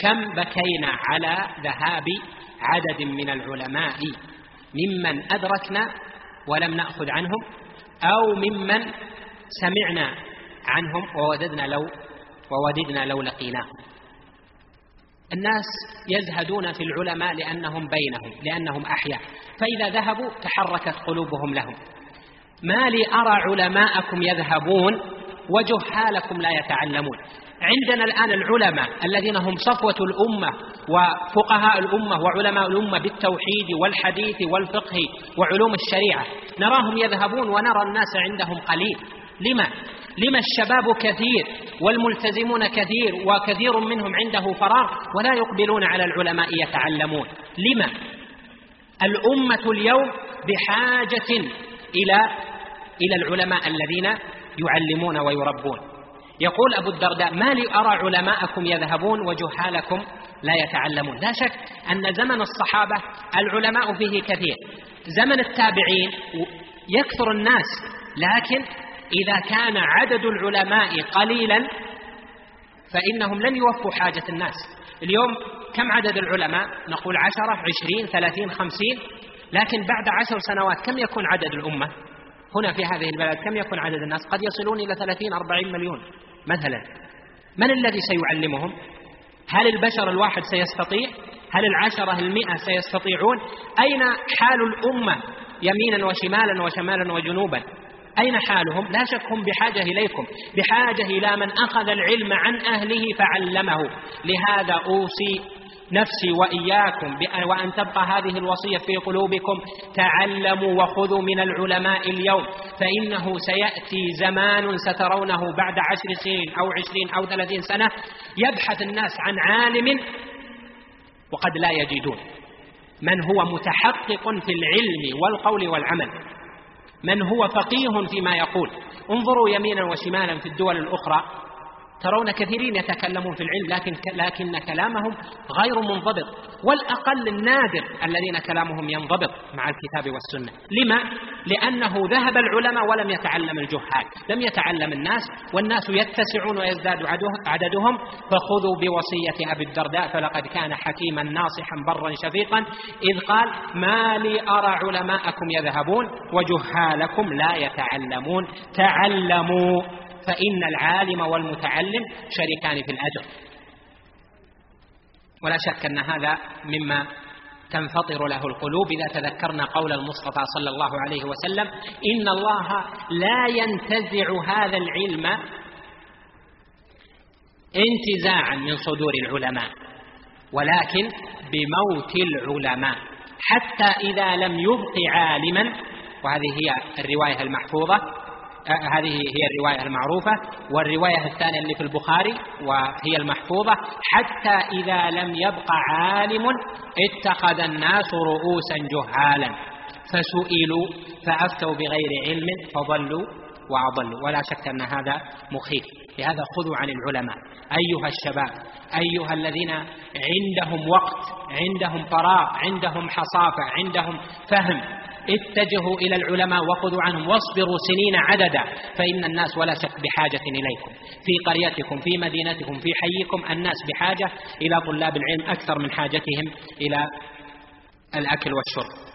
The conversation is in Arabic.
كم بكينا على ذهاب عدد من العلماء ممن أدركنا ولم نأخذ عنهم، أو ممن سمعنا عنهم ووددنا لو لقيناهم. الناس يزهدون في العلماء لأنهم بينهم، لأنهم أحياء، فإذا ذهبوا تحركت قلوبهم لهم. ما لي أرى علماءكم يذهبون وجهالكم لا يتعلمون. عندنا الآن العلماء الذين هم صفوة الأمة وفقهاء الأمة وعلماء الأمة بالتوحيد والحديث والفقه وعلوم الشريعة، نراهم يذهبون ونرى الناس عندهم قليل. لما الشباب كثير والملتزمون كثير وكثير منهم عنده فراغ ولا يقبلون على العلماء يتعلمون؟ لما؟ الأمة اليوم بحاجة إلى العلماء الذين يعلمون ويربون. يقول أبو الدرداء: ما لي أرى علماءكم يذهبون وجهالكم لا يتعلمون. لا شك أن زمن الصحابة العلماء فيه كثير، زمن التابعين يكثر الناس، لكن إذا كان عدد العلماء قليلا فإنهم لن يوفوا حاجة الناس. اليوم كم عدد العلماء؟ نقول 10 20 30 50، لكن بعد 10 سنوات كم يكون عدد الأمة هنا في هذه البلد؟ كم يكون عدد الناس؟ قد يصلون إلى 30 40 مليون مثلا. من الذي سيعلمهم؟ هل البشر الواحد سيستطيع؟ هل 10 100 سيستطيعون؟ أين حال الأمة يمينا وشمالا وشمالا وجنوبا؟ أين حالهم؟ لا شك هم بحاجة إليكم، بحاجة إلى من أخذ العلم عن أهله فعلمه. لهذا أوصي نفسي وإياكم وأن تبقى هذه الوصية في قلوبكم: تعلموا وخذوا من العلماء اليوم، فإنه سيأتي زمان سترونه بعد 10 سنين أو 20 أو 30 سنة يبحث الناس عن عالم وقد لا يجدون من هو متحقق في العلم والقول والعمل، من هو فقيه فيما يقول. انظروا يمينا وشمالا في الدول الأخرى ترون كثيرين يتكلمون في العلم، لكن كلامهم غير منضبط، والأقل النادر الذين كلامهم ينضبط مع الكتاب والسنة. لما؟ لأنه ذهب العلماء ولم يتعلم الجهال، لم يتعلم الناس، والناس يتسعون ويزداد عددهم. فخذوا بوصية أبي الدرداء: فلقد كان حكيما ناصحا برا شفيقا إذ قال: ما لي أرى علماءكم يذهبون وجهالكم لا يتعلمون. تعلموا، فإن العالم والمتعلم شريكان في الأجر. ولا شك أن هذا مما تنفطر له القلوب إذا تذكرنا قول المصطفى صلى الله عليه وسلم: إن الله لا ينتزع هذا العلم انتزاعا من صدور العلماء، ولكن بموت العلماء، حتى إذا لم يبق عالما. وهذه هي الرواية المحفوظة، هذه هي الرواية المعروفة. والرواية الثانية اللي في البخاري وهي المحفوظة: حتى إذا لم يبق عالم اتخذ الناس رؤوسا جهالا فسئلوا فأفتوا بغير علم فضلوا وأضلوا. ولا شك أن هذا مخيف. لهذا خذوا عن العلماء أيها الشباب، أيها الذين عندهم وقت، عندهم فراغ، عندهم حصافة، عندهم فهم، اتجهوا إلى العلماء وخذوا عنهم واصبروا سنين عددا، فإن الناس ولا شك بحاجة إليكم في قريتكم، في مدينتكم، في حيكم. الناس بحاجة إلى طلاب العلم أكثر من حاجتهم إلى الأكل والشرب.